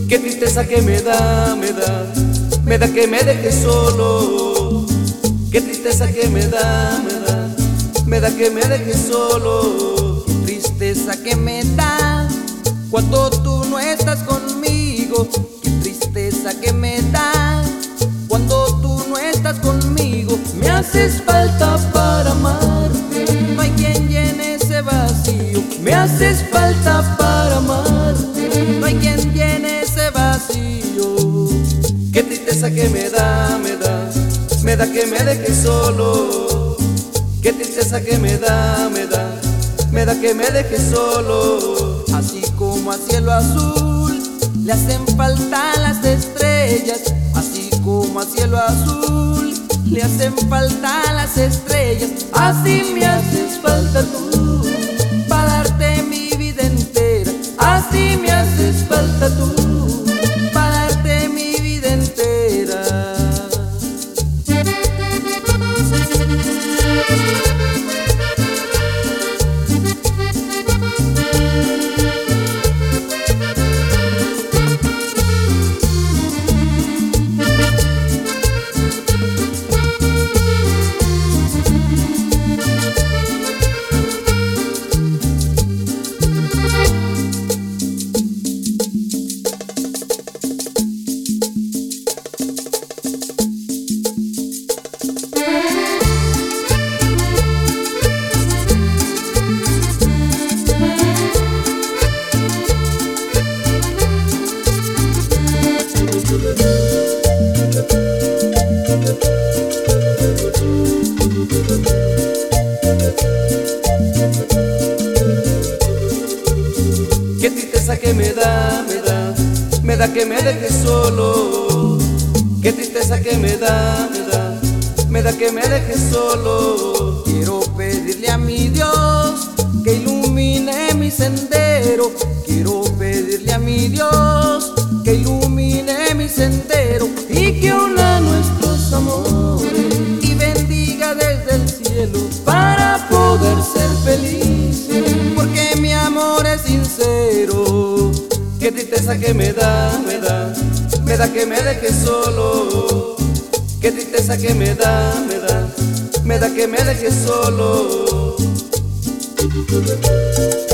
Qué tristeza que me da que me dejes solo. Qué tristeza que me da que me dejes solo. Qué tristeza que me da cuando tú no estás conmigo. Qué tristeza que me da cuando tú no estás conmigo. Me haces falta para amarte, No hay quien llene ese vacío. me haces falta para amarte. No hay quien llene ese vacío. Qué tristeza que me da que me dejes solo. Qué tristeza que me da que me dejes solo. Así como al cielo azul le hacen falta las estrellas. Así como al cielo azul le hacen falta las estrellas. Así me haces falta tú, Para darte mi vida entera. así me haces falta tú. Para darte mi vida entera. Qué tristeza que me da que me dejes solo. Qué tristeza que me da que me dejes solo. Quiero pedirle a mi Dios que ilumine mi sendero. Quiero pedirle a mi Dios que ilumine mi sendero. Y que una nuestros amores Y bendiga desde el cielo para poder ser felices. porque mi amor es sincero. Qué tristeza que me da que me dejes solo. Qué tristeza que me da que me dejes solo.